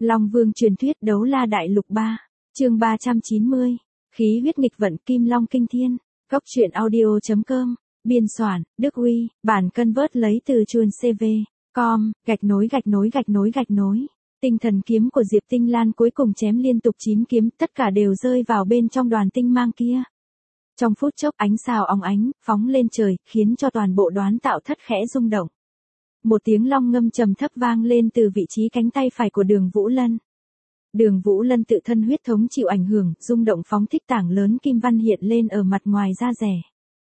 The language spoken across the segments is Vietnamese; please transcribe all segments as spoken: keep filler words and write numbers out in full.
Long Vương truyền thuyết đấu la đại lục ba, chương ba trăm chín mươi, khí huyết nghịch vận kim long kinh thiên, góc truyện audio.com, biên soạn, Đức Uy, bản convert lấy từ chuồn xê vê, com, gạch nối gạch nối gạch nối gạch nối. Tinh thần kiếm của Diệp Tinh Lan cuối cùng chém liên tục chín kiếm, tất cả đều rơi vào bên trong đoàn tinh mang kia. Trong phút chốc ánh sao óng ánh, phóng lên trời, khiến cho toàn bộ đoán tạo thất khẽ rung động. Một tiếng long ngâm trầm thấp vang lên từ vị trí cánh tay phải của Đường Vũ Lân. Đường Vũ Lân tự thân huyết thống chịu ảnh hưởng, rung động phóng thích tảng lớn kim văn hiện lên ở mặt ngoài da rẻ.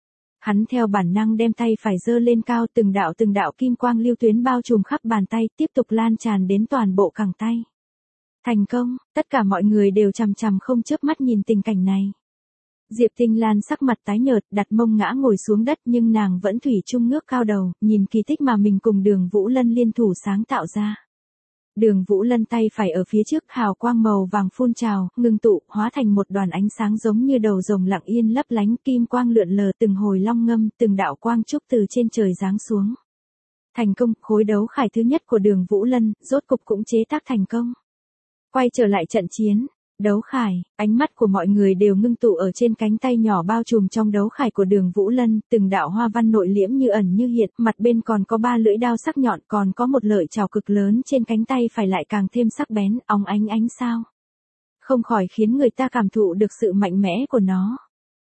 Hắn theo bản năng đem tay phải giơ lên cao, từng đạo từng đạo kim quang lưu tuyến bao trùm khắp bàn tay, tiếp tục lan tràn đến toàn bộ cẳng tay. Thành công, tất cả mọi người đều chằm chằm không chớp mắt nhìn tình cảnh này. Diệp Tinh Lan sắc mặt tái nhợt, đặt mông ngã ngồi xuống đất, nhưng nàng vẫn thủy chung ngước cao đầu, nhìn kỳ tích mà mình cùng Đường Vũ Lân liên thủ sáng tạo ra. Đường Vũ Lân tay phải ở phía trước, hào quang màu vàng phun trào, ngưng tụ, hóa thành một đoàn ánh sáng giống như đầu rồng lặng yên lấp lánh, kim quang lượn lờ, từng hồi long ngâm, từng đạo quang trúc từ trên trời giáng xuống. Thành công, khối đấu khải thứ nhất của Đường Vũ Lân, rốt cục cũng chế tác thành công. Quay trở lại trận chiến. Đấu khải, ánh mắt của mọi người đều ngưng tụ ở trên cánh tay nhỏ bao trùm trong đấu khải của Đường Vũ Lân, từng đạo hoa văn nội liễm như ẩn như hiện, mặt bên còn có ba lưỡi đao sắc nhọn, còn có một lợi chảo cực lớn trên cánh tay phải lại càng thêm sắc bén, óng ánh ánh sao. Không khỏi khiến người ta cảm thụ được sự mạnh mẽ của nó.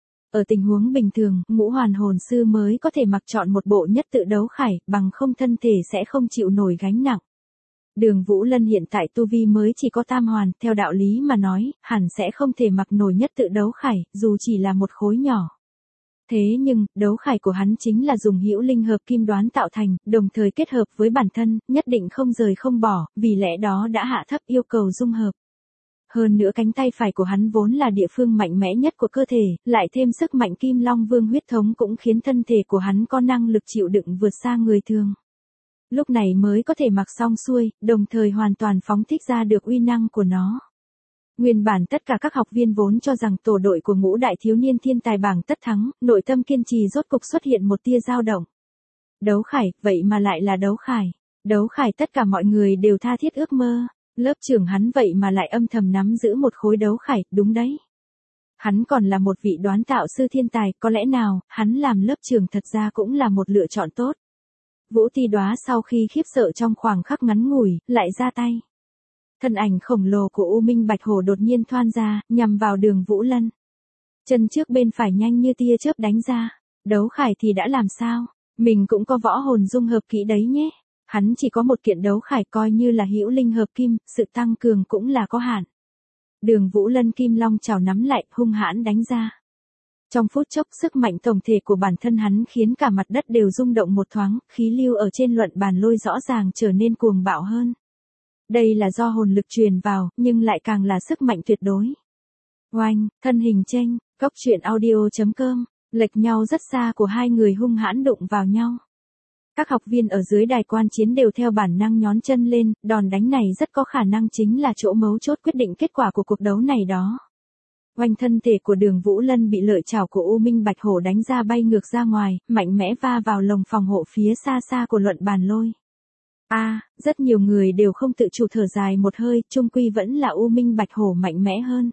Ở tình huống bình thường, ngũ hoàn hồn sư mới có thể mặc chọn một bộ nhất tự đấu khải, bằng không thân thể sẽ không chịu nổi gánh nặng. Đường Vũ Lân hiện tại tu vi mới chỉ có tam hoàn, theo đạo lý mà nói, hẳn sẽ không thể mặc nổi nhất tự đấu khải, dù chỉ là một khối nhỏ. Thế nhưng, đấu khải của hắn chính là dùng hữu linh hợp kim đoán tạo thành, đồng thời kết hợp với bản thân, nhất định không rời không bỏ, vì lẽ đó đã hạ thấp yêu cầu dung hợp. Hơn nữa cánh tay phải của hắn vốn là địa phương mạnh mẽ nhất của cơ thể, lại thêm sức mạnh kim long vương huyết thống cũng khiến thân thể của hắn có năng lực chịu đựng vượt xa người thường. Lúc này mới có thể mặc xong xuôi, đồng thời hoàn toàn phóng thích ra được uy năng của nó. Nguyên bản tất cả các học viên vốn cho rằng tổ đội của ngũ đại thiếu niên thiên tài bảng tất thắng, nội tâm kiên trì rốt cục xuất hiện một tia dao động. Đấu khải, vậy mà lại là đấu khải. Đấu khải tất cả mọi người đều tha thiết ước mơ. Lớp trưởng hắn vậy mà lại âm thầm nắm giữ một khối đấu khải, đúng đấy. Hắn còn là một vị đoán tạo sư thiên tài, có lẽ nào, hắn làm lớp trưởng thật ra cũng là một lựa chọn tốt. Vũ Ti Đóa sau khi khiếp sợ trong khoảng khắc ngắn ngủi, lại ra tay. Thân ảnh khổng lồ của U Minh Bạch Hổ đột nhiên thoăn ra, nhằm vào Đường Vũ Lân. Chân trước bên phải nhanh như tia chớp đánh ra. Đấu khải thì đã làm sao? Mình cũng có võ hồn dung hợp kỹ đấy nhé. Hắn chỉ có một kiện đấu khải, coi như là hữu linh hợp kim, sự tăng cường cũng là có hạn. Đường Vũ Lân kim long chảo nắm lại, hung hãn đánh ra. Trong phút chốc, sức mạnh tổng thể của bản thân hắn khiến cả mặt đất đều rung động một thoáng, khí lưu ở trên luận bàn lôi rõ ràng trở nên cuồng bạo hơn. Đây là do hồn lực truyền vào, nhưng lại càng là sức mạnh tuyệt đối. Oanh, thân hình chênh, góc truyện audio.com, lệch nhau rất xa của hai người hung hãn đụng vào nhau. Các học viên ở dưới đài quan chiến đều theo bản năng nhón chân lên, đòn đánh này rất có khả năng chính là chỗ mấu chốt quyết định kết quả của cuộc đấu này đó. Oanh, thân thể của Đường Vũ Lân bị lợi chảo của U Minh Bạch Hổ đánh ra bay ngược ra ngoài, mạnh mẽ va vào lồng phòng hộ phía xa xa của luận bàn lôi. A, à, rất nhiều người đều không tự chủ thở dài một hơi, chung quy vẫn là U Minh Bạch Hổ mạnh mẽ hơn.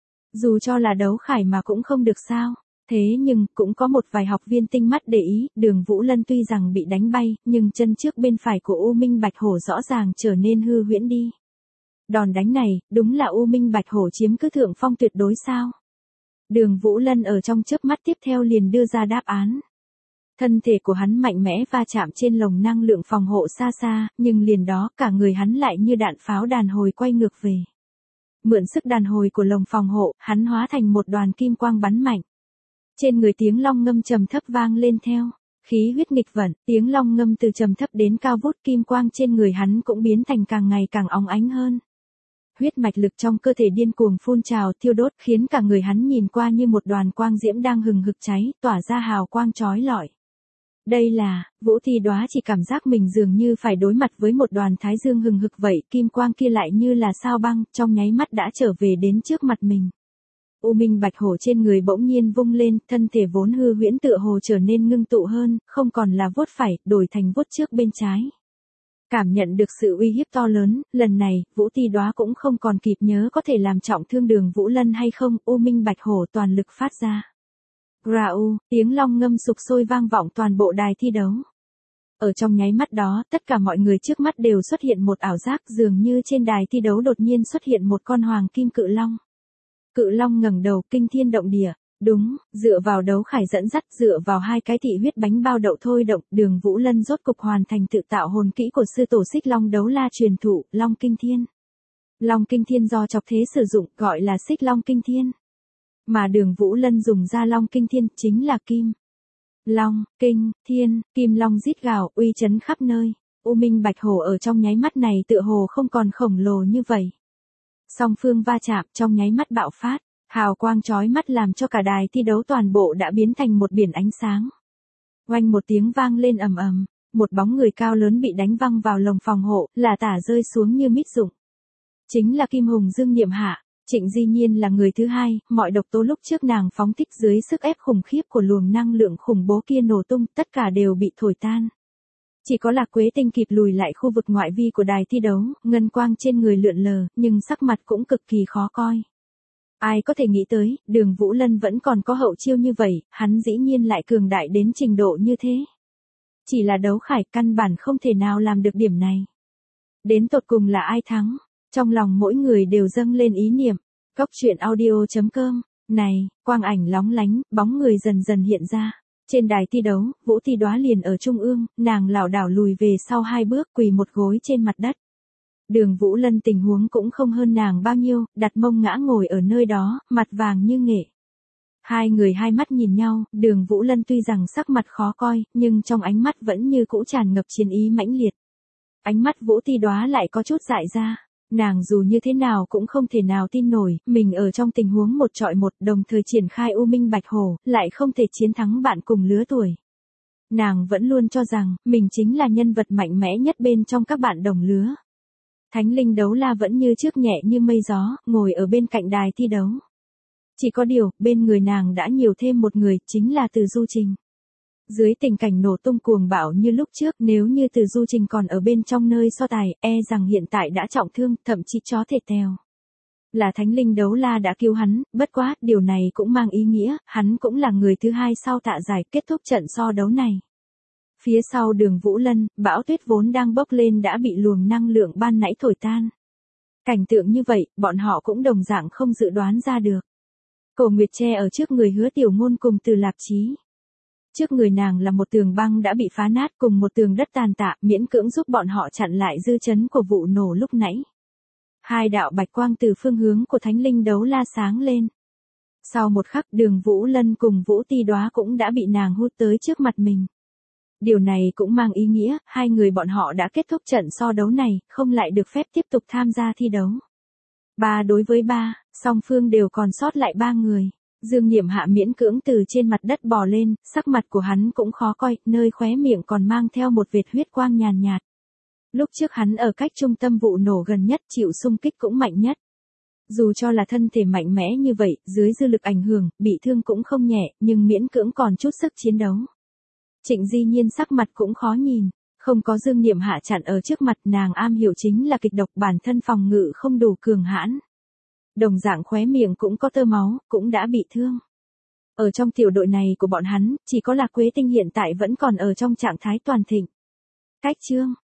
Dù cho là đấu khải mà cũng không được sao. Thế nhưng, cũng có một vài học viên tinh mắt để ý, Đường Vũ Lân tuy rằng bị đánh bay, nhưng chân trước bên phải của U Minh Bạch Hổ rõ ràng trở nên hư huyễn đi. Đòn đánh này, đúng là U Minh Bạch Hổ chiếm cứ thượng phong tuyệt đối sao? Đường Vũ Lân ở trong chớp mắt tiếp theo liền đưa ra đáp án. Thân thể của hắn mạnh mẽ va chạm trên lồng năng lượng phòng hộ xa xa, nhưng liền đó cả người hắn lại như đạn pháo đàn hồi quay ngược về. Mượn sức đàn hồi của lồng phòng hộ, hắn hóa thành một đoàn kim quang bắn mạnh. Trên người tiếng long ngâm trầm thấp vang lên theo. Khí huyết nghịch vận, tiếng long ngâm từ trầm thấp đến cao vút, kim quang trên người hắn cũng biến thành càng ngày càng óng ánh hơn. Huyết mạch lực trong cơ thể điên cuồng phun trào thiêu đốt, khiến cả người hắn nhìn qua như một đoàn quang diễm đang hừng hực cháy, tỏa ra hào quang chói lọi. Đây là, Vũ Ti Đóa chỉ cảm giác mình dường như phải đối mặt với một đoàn thái dương hừng hực vậy, kim quang kia lại như là sao băng, trong nháy mắt đã trở về đến trước mặt mình. U Minh Bạch Hổ trên người bỗng nhiên vung lên, thân thể vốn hư huyễn tựa hồ trở nên ngưng tụ hơn, không còn là vuốt phải, đổi thành vuốt trước bên trái. Cảm nhận được sự uy hiếp to lớn, lần này, Vũ Ti Đóa cũng không còn kịp nhớ có thể làm trọng thương Đường Vũ Lân hay không, U Minh Bạch Hổ toàn lực phát ra. Rau, tiếng long ngâm sục sôi vang vọng toàn bộ đài thi đấu. Ở trong nháy mắt đó, tất cả mọi người trước mắt đều xuất hiện một ảo giác dường như trên đài thi đấu đột nhiên xuất hiện một con hoàng kim cự long. Cự long ngẩng đầu kinh thiên động địa. Đúng, dựa vào đấu khải dẫn dắt, dựa vào hai cái thị huyết bánh bao đậu thôi động, Đường Vũ Lân rốt cục hoàn thành tự tạo hồn kỹ của sư tổ Xích Long đấu la truyền thụ, Long Kinh Thiên. Long Kinh Thiên do chọc thế sử dụng, gọi là Xích Long Kinh Thiên. Mà Đường Vũ Lân dùng ra Long Kinh Thiên chính là Kim Long, Kinh, Thiên, Kim Long rít gào, uy chấn khắp nơi. U Minh Bạch Hổ ở trong nháy mắt này tựa hồ không còn khổng lồ như vậy. Song phương va chạm trong nháy mắt bạo phát. Hào quang chói mắt làm cho cả đài thi đấu toàn bộ đã biến thành một biển ánh sáng. Oanh một tiếng vang lên ầm ầm, một bóng người cao lớn bị đánh văng vào lồng phòng hộ, là tả rơi xuống như mít rụng. Chính là Kim Hùng Dương Niệm Hạ, Trịnh Di Nhiên là người thứ hai, mọi độc tố lúc trước nàng phóng thích dưới sức ép khủng khiếp của luồng năng lượng khủng bố kia nổ tung, tất cả đều bị thổi tan. Chỉ có Lạc Quế Tinh kịp lùi lại khu vực ngoại vi của đài thi đấu, ngân quang trên người lượn lờ, nhưng sắc mặt cũng cực kỳ khó coi. Ai có thể nghĩ tới, Đường Vũ Lân vẫn còn có hậu chiêu như vậy, hắn dĩ nhiên lại cường đại đến trình độ như thế. Chỉ là đấu khải căn bản không thể nào làm được điểm này. Đến tột cùng là ai thắng? Trong lòng mỗi người đều dâng lên ý niệm. Cốc truyện audio chấm com. Này, quang ảnh lóng lánh, bóng người dần dần hiện ra. Trên đài thi đấu, Vũ Ti Đóa liền ở trung ương, nàng lảo đảo lùi về sau hai bước quỳ một gối trên mặt đất. Đường Vũ Lân tình huống cũng không hơn nàng bao nhiêu, đặt mông ngã ngồi ở nơi đó, mặt vàng như nghệ. Hai người hai mắt nhìn nhau, Đường Vũ Lân tuy rằng sắc mặt khó coi, nhưng trong ánh mắt vẫn như cũ tràn ngập chiến ý mãnh liệt. Ánh mắt Vũ Ti Đóa lại có chút dại ra, nàng dù như thế nào cũng không thể nào tin nổi, mình ở trong tình huống một trọi một đồng thời triển khai U Minh Bạch Hổ, lại không thể chiến thắng bạn cùng lứa tuổi. Nàng vẫn luôn cho rằng, mình chính là nhân vật mạnh mẽ nhất bên trong các bạn đồng lứa. Thánh linh đấu la vẫn như trước nhẹ như mây gió, ngồi ở bên cạnh đài thi đấu. Chỉ có điều, bên người nàng đã nhiều thêm một người, chính là Từ Du Trình. Dưới tình cảnh nổ tung cuồng bạo như lúc trước, nếu như Từ Du Trình còn ở bên trong nơi so tài, e rằng hiện tại đã trọng thương, thậm chí chó thể tèo. Là thánh linh đấu la đã cứu hắn, bất quá, điều này cũng mang ý nghĩa, hắn cũng là người thứ hai sau Tạ Giải kết thúc trận so đấu này. Phía sau Đường Vũ Lân, bão tuyết vốn đang bốc lên đã bị luồng năng lượng ban nãy thổi tan. Cảnh tượng như vậy, bọn họ cũng đồng dạng không dự đoán ra được. Cổ Nguyệt che ở trước người Hứa Tiểu Ngôn cùng Từ Lạc Chí. Trước người nàng là một tường băng đã bị phá nát cùng một tường đất tàn tạ, miễn cưỡng giúp bọn họ chặn lại dư chấn của vụ nổ lúc nãy. Hai đạo bạch quang từ phương hướng của thánh linh đấu la sáng lên. Sau một khắc, Đường Vũ Lân cùng Vũ Ti Đóa cũng đã bị nàng hút tới trước mặt mình. Điều này cũng mang ý nghĩa, hai người bọn họ đã kết thúc trận so đấu này, không lại được phép tiếp tục tham gia thi đấu. Ba đối với ba, song phương đều còn sót lại ba người. Dương Niệm Hạ miễn cưỡng từ trên mặt đất bò lên, sắc mặt của hắn cũng khó coi, nơi khóe miệng còn mang theo một vệt huyết quang nhàn nhạt. Lúc trước hắn ở cách trung tâm vụ nổ gần nhất, chịu xung kích cũng mạnh nhất. Dù cho là thân thể mạnh mẽ như vậy, dưới dư lực ảnh hưởng, bị thương cũng không nhẹ, nhưng miễn cưỡng còn chút sức chiến đấu. Trịnh Di Nhiên sắc mặt cũng khó nhìn, không có Dương Niệm Hạ chặn ở trước mặt, nàng am hiểu chính là kịch độc, bản thân phòng ngự không đủ cường hãn. Đồng dạng khóe miệng cũng có tơ máu, cũng đã bị thương. Ở trong tiểu đội này của bọn hắn, chỉ có Lạc Quế Tinh hiện tại vẫn còn ở trong trạng thái toàn thịnh. Cách chương,